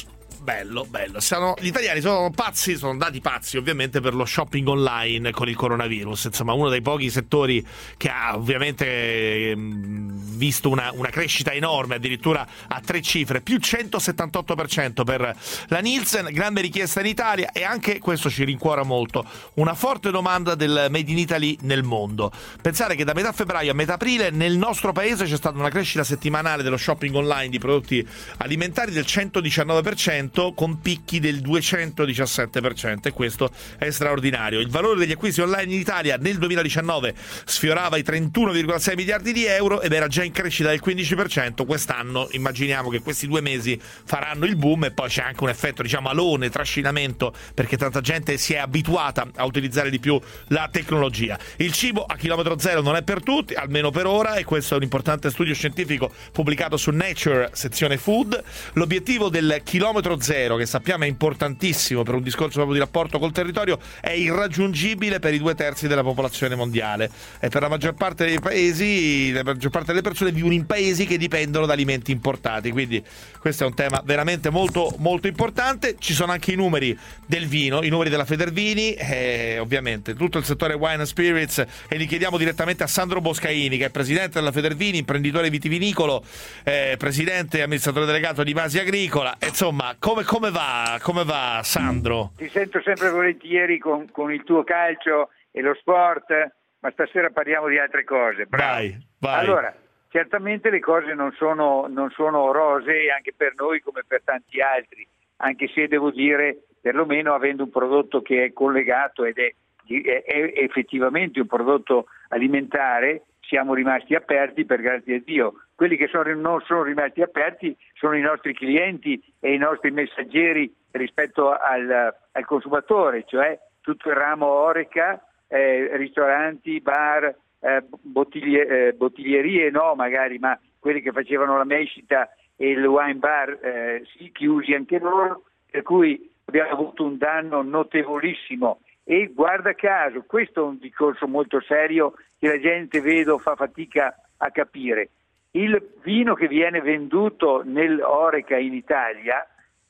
bello, bello. Siamo, gli italiani sono pazzi, sono andati pazzi ovviamente per lo shopping online con il coronavirus. Insomma, uno dei pochi settori che ha ovviamente eh, visto una, una crescita enorme, addirittura a tre cifre, più centosettantotto per cento per la Nielsen, grande richiesta in Italia, e anche questo ci rincuora molto, una forte domanda del Made in Italy nel mondo. Pensare che da metà febbraio a metà aprile nel nostro paese c'è stata una crescita settimanale dello shopping online di prodotti alimentari del centodiciannove per cento, con picchi del duecentodiciassette per cento, e questo è straordinario. Il valore degli acquisti online in Italia nel duemiladiciannove sfiorava i trentuno virgola sei miliardi di euro ed era già in crescita del quindici per cento. Quest'anno immaginiamo che questi due mesi faranno il boom, e poi c'è anche un effetto, diciamo, alone, trascinamento, perché tanta gente si è abituata a utilizzare di più la tecnologia. Il cibo a chilometro zero non è per tutti, almeno per ora, e questo è un importante studio scientifico pubblicato su Nature, sezione Food. L'obiettivo del chilometro zero, che sappiamo è importantissimo per un discorso proprio di rapporto col territorio, è irraggiungibile per i due terzi della popolazione mondiale, e per la maggior parte dei paesi, la maggior parte delle persone vivono in paesi che dipendono da alimenti importati, quindi questo è un tema veramente molto molto importante. Ci sono anche i numeri del vino, i numeri della Federvini, e ovviamente tutto il settore wine and spirits, e li chiediamo direttamente a Sandro Boscaini, che è presidente della Federvini, imprenditore vitivinicolo, eh, presidente e amministratore delegato di Basi Agricola. Insomma, come, come va come va Sandro? Ti sento sempre volentieri con, con il tuo calcio e lo sport, ma stasera parliamo di altre cose. Bravo. Vai, vai. Allora, certamente le cose non sono, non sono rosee anche per noi come per tanti altri, anche se devo dire, perlomeno avendo un prodotto che è collegato ed è, è, è effettivamente un prodotto alimentare, siamo rimasti aperti, per grazie a Dio. Quelli che sono, non sono rimasti aperti sono i nostri clienti e i nostri messaggeri rispetto al, al consumatore, cioè tutto il ramo Horeca, eh, ristoranti, bar, eh, bottiglie, eh, bottiglierie no magari, ma quelli che facevano la mescita e il wine bar eh, sì, chiusi anche loro, per cui abbiamo avuto un danno notevolissimo. E guarda caso, questo è un discorso molto serio che la gente, vedo, fa fatica a capire. Il vino che viene venduto nell'Horeca in Italia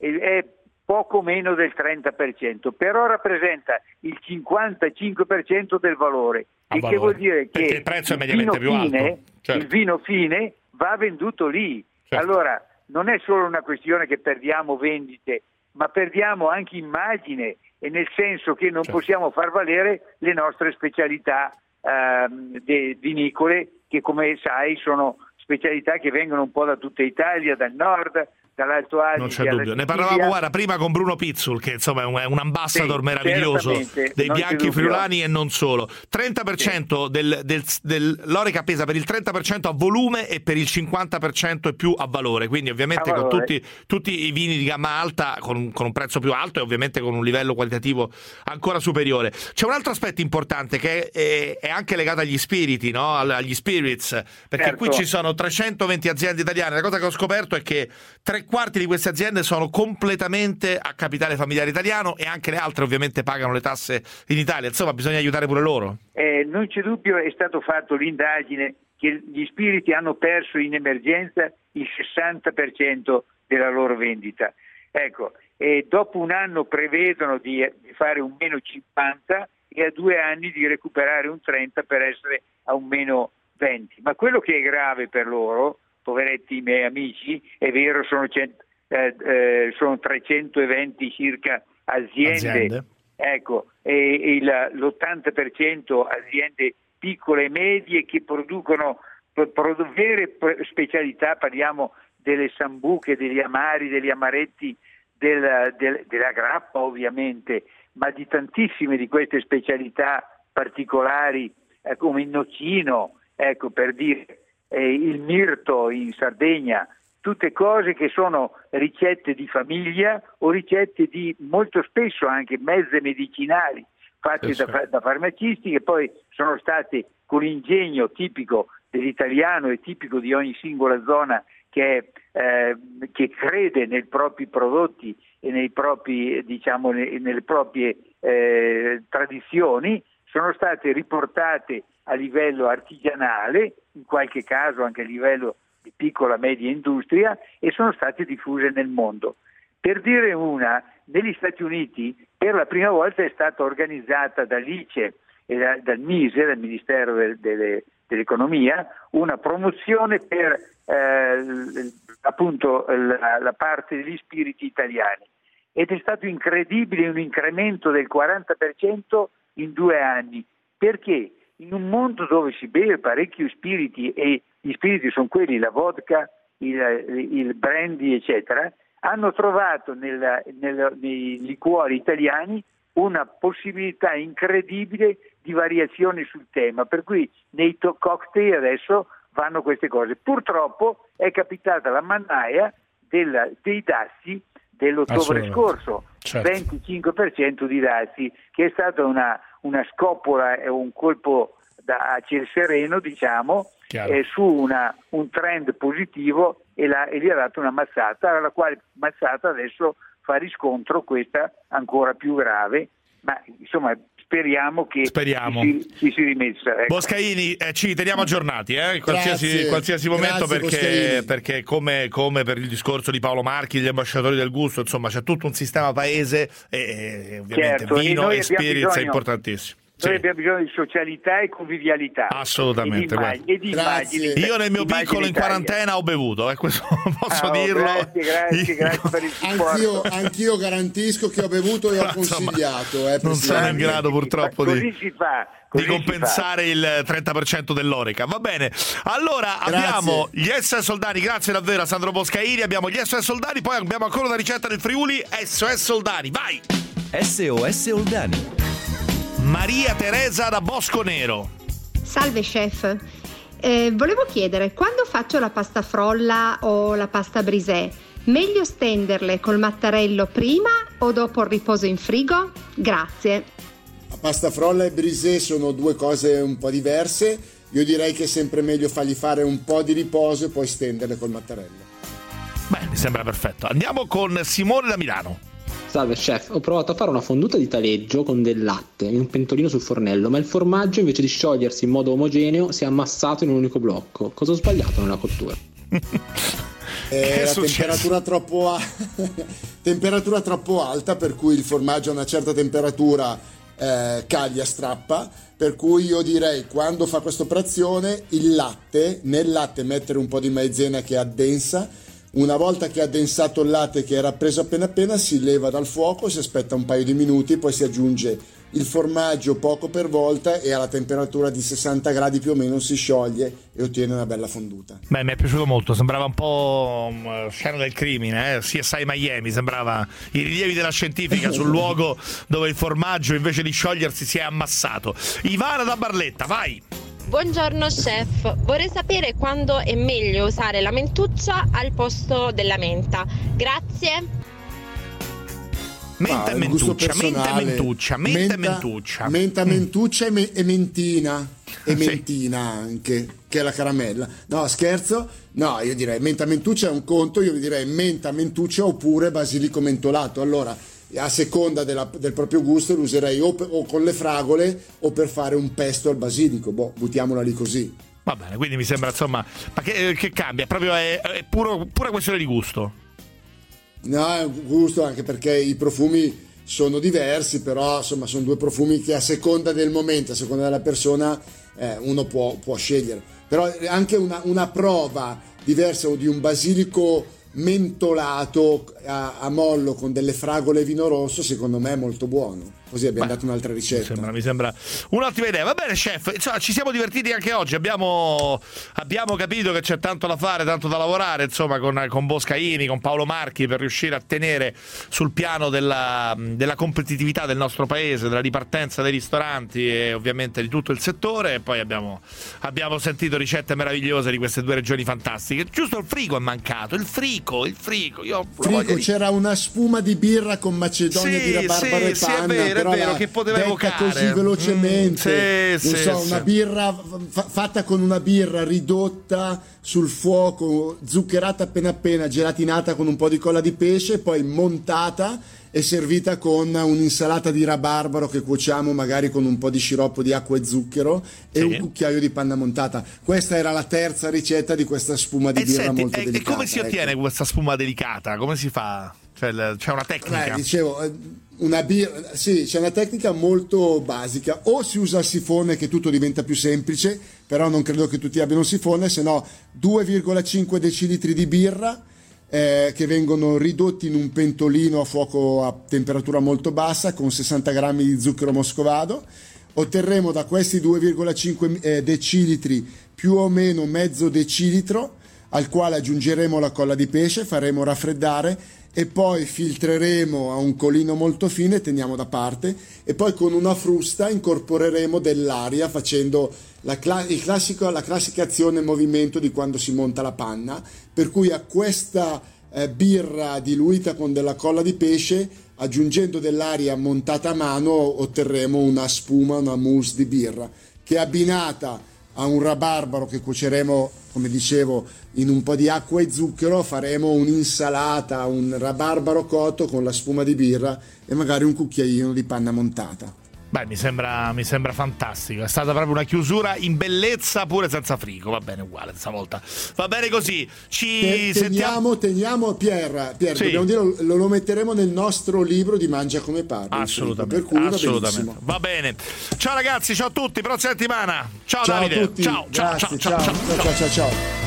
è poco meno del trenta per cento, però rappresenta il cinquantacinque per cento del valore, il che vuol dire che il prezzo è il mediamente più fine, alto. Certo. Il vino fine va venduto lì. Certo. Allora non è solo una questione che perdiamo vendite, ma perdiamo anche immagine, e nel senso che non certo. possiamo far valere le nostre specialità ehm, de, vinicole, che come sai sono specialità che vengono un po' da tutta Italia, dal nord, dall'Alto Adige. Non c'è dubbio. Ne parlavamo guarda, prima con Bruno Pizzul, che insomma è un, è un ambassador sì, meraviglioso dei bianchi friulani e non solo. trenta per cento sì. del, del, del l'Horeca pesa per il trenta per cento a volume e per il cinquanta per cento e più a valore, quindi ovviamente con tutti, tutti i vini di gamma alta con, con un prezzo più alto e ovviamente con un livello qualitativo ancora superiore. C'è un altro aspetto importante che è, è anche legato agli spiriti, no? agli spirits, perché certo. qui ci sono trecentoventi aziende italiane. La cosa che ho scoperto è che tre quarti di queste aziende sono completamente a capitale familiare italiano, e anche le altre ovviamente pagano le tasse in Italia. Insomma, bisogna aiutare pure loro. Eh, non c'è dubbio, è stato fatto l'indagine che gli spiriti hanno perso in emergenza il sessanta per cento della loro vendita. Ecco, e dopo un anno prevedono di, di fare un meno cinquanta e a due anni di recuperare un trenta per essere a un meno venti. Ma quello che è grave per loro, poveretti i miei amici, è vero, sono, cent- eh, eh, sono trecentoventi circa aziende, aziende. Ecco, e, e la, l'ottanta per cento aziende piccole e medie che producono produ- vere specialità, parliamo delle sambuche, degli amari, degli amaretti, del, del, della grappa ovviamente, ma di tantissime di queste specialità particolari, eh, come il nocino, ecco, per dire, eh, il mirto in Sardegna, tutte cose che sono ricette di famiglia o ricette di, molto spesso anche mezze medicinali, fatte da, da farmacisti, che poi sono state, con l'ingegno tipico dell'italiano e tipico di ogni singola zona che, eh, che crede nei propri prodotti e nei propri, diciamo, ne, nelle proprie eh, tradizioni, sono state riportate a livello artigianale, in qualche caso anche a livello di piccola media industria, e sono state diffuse nel mondo. Per dire una, negli Stati Uniti per la prima volta è stata organizzata dall'I C E e da, dal MISE, dal Ministero del, delle, dell'Economia, una promozione per eh, appunto la, la parte degli spiriti italiani, ed è stato incredibile un incremento del quaranta per cento in due anni, perché in un mondo dove si beve parecchio spiriti, e gli spiriti sono quelli, la vodka, il, il brandy eccetera, hanno trovato nella, nella, nei liquori italiani una possibilità incredibile di variazioni sul tema, per cui nei to- cocktail adesso vanno queste cose. Purtroppo è capitata la mannaia della, dei dazi dell'ottobre scorso, certo. venticinque per cento di dazi, che è stata una, una scopola e un colpo da, a ciel sereno, diciamo, eh, su una, un trend positivo, e, la, e gli ha dato una mazzata, la quale mazzata adesso fa riscontro questa ancora più grave, ma insomma speriamo che speriamo. Ci, ci si rimessa. Ecco. Boscaini, eh, ci teniamo aggiornati eh, in qualsiasi, Grazie. qualsiasi momento. Grazie, perché, perché come, come per il discorso di Paolo Marchi, gli ambasciatori del gusto, insomma c'è tutto un sistema paese e, e ovviamente certo, vino e, e spirits bisogno, è importantissimo. Noi Sì. abbiamo bisogno di socialità e convivialità. Assolutamente. E di immagini, e di immagini. Io nel mio immagini piccolo in d'Italia. quarantena ho bevuto, eh, questo posso Ah, oh, dirlo. Grazie, grazie, Io- grazie per il supporto. Anch'io, anch'io garantisco che ho bevuto e ho Insomma, consigliato. Eh, non sono Presidente. in grado purtroppo Così di, si fa. di Così compensare il trenta per cento dell'Oreca. Va bene, allora Grazie. abbiamo gli S O S Soldani, grazie davvero a Sandro Boscaini, abbiamo gli S O S Soldani, poi abbiamo ancora una ricetta del Friuli. S O S Soldani, vai! S O S Soldani. Maria Teresa da Bosco Nero. Salve chef, eh, volevo chiedere, quando faccio la pasta frolla o la pasta brisè, meglio stenderle col mattarello prima o dopo il riposo in frigo? Grazie. La pasta frolla e brisè sono due cose un po' diverse. Io direi che è sempre meglio fargli fare un po' di riposo e poi stenderle col mattarello. Beh, mi sembra perfetto. Andiamo con Simone da Milano. Salve chef, ho provato a fare una fonduta di taleggio con del latte in un pentolino sul fornello, ma il formaggio invece di sciogliersi in modo omogeneo si è ammassato in un unico blocco. Cosa ho sbagliato nella cottura? È la temperatura troppo, a... temperatura troppo alta, per cui il formaggio a una certa temperatura eh, caglia, strappa, per cui io direi, quando fa questa operazione, il latte, nel latte mettere un po' di maizena che addensa. Una volta che ha addensato il latte, che era preso appena appena, si leva dal fuoco, si aspetta un paio di minuti, poi si aggiunge il formaggio poco per volta e alla temperatura di sessanta gradi più o meno si scioglie e ottiene una bella fonduta. Beh, mi è piaciuto molto, sembrava un po' um, scena del crimine, eh? C S I Miami, sembrava i rilievi della scientifica sul luogo dove il formaggio invece di sciogliersi si è ammassato. Ivana da Barletta, vai! Buongiorno chef, vorrei sapere quando è meglio usare la mentuccia al posto della menta. Grazie. Menta e Ah, il gusto mentuccia, menta e personale. mentuccia, menta e mentuccia. Menta, mentuccia e, me- e mentina. E Sì. mentina anche, che è la caramella. No, scherzo? No, io direi menta mentuccia è un conto, io direi menta mentuccia oppure basilico mentolato. Allora, a seconda della- del proprio gusto, lo userei o, pe- o con le fragole o per fare un pesto al basilico. Boh, buttiamola lì così. Va bene, quindi mi sembra, insomma, ma che, che cambia? Proprio è, è puro, pura questione di gusto. No, è un gusto, anche perché i profumi sono diversi, però insomma sono due profumi che a seconda del momento, a seconda della persona, eh, uno può, può scegliere. Però anche una, una prova diversa di un basilico mentolato a, a mollo con delle fragole e vino rosso, secondo me è molto buono. Così abbiamo Beh, dato un'altra Mi ricetta. sembra, mi sembra un'ottima idea. Va bene, chef. Insomma, ci siamo divertiti anche oggi. Abbiamo, abbiamo capito che c'è tanto da fare, tanto da lavorare, insomma, con, con Boscaini, con Paolo Marchi, per riuscire a tenere sul piano della, della competitività del nostro paese, della ripartenza dei ristoranti e ovviamente di tutto il settore. E poi abbiamo, abbiamo sentito ricette meravigliose di queste due regioni fantastiche. Giusto il frigo è mancato. Il frico, il frico. Io Frico, c'era una spuma di birra con macedonia Sì, di rabarbaro sì, e sì, panna, è vero, è però vero, la che poteva detta evocare. così velocemente. Mm, sì, non sì, so, sì. una birra fa- fatta con una birra ridotta sul fuoco, zuccherata appena appena, gelatinata con un po' di colla di pesce, poi montata e servita con un'insalata di rabarbaro che cuociamo magari con un po' di sciroppo di acqua e zucchero e Sì. un cucchiaio di panna montata. Questa era la terza ricetta di questa spuma di E birra senti, molto e, e delicata. come si ottiene ecco. questa spuma delicata? Come si fa? Cioè, c'è una tecnica. Beh, dicevo, una birra, sì, c'è una tecnica molto basica. O si usa il sifone, che tutto diventa più semplice, però non credo che tutti abbiano un sifone, se no due virgola cinque decilitri di birra eh, che vengono ridotti in un pentolino a fuoco a temperatura molto bassa con sessanta grammi di zucchero moscovado. Otterremo da questi due virgola cinque eh, decilitri più o meno mezzo decilitro, al quale aggiungeremo la colla di pesce, faremo raffreddare e poi filtreremo a un colino molto fine, teniamo da parte, e poi con una frusta incorporeremo dell'aria facendo la, cla- il classico, la classica azione e movimento di quando si monta la panna, per cui a questa eh, birra diluita con della colla di pesce, aggiungendo dell'aria montata a mano, otterremo una spuma, una mousse di birra, che abbinata a un rabarbaro che cuoceremo, come dicevo, in un po' di acqua e zucchero, faremo un'insalata, un rabarbaro cotto con la spuma di birra e magari un cucchiaino di panna montata. Beh, mi sembra, mi sembra fantastico. È stata proprio una chiusura in bellezza, pure senza frigo. Va bene, uguale stavolta. Va bene così. Ci Te, sentiamo. Teniamo, teniamo Pier, Pier Sì. dobbiamo dire, lo, lo metteremo nel nostro libro di Mangia come parli. Assolutamente. Per cui va assolutamente. benissimo. Va bene. Ciao ragazzi, ciao a tutti. Prossima settimana. Ciao, Ciao Davide. a tutti. Ciao, ciao, Grazie, ciao, ciao, ciao, ciao, ciao, ciao, ciao.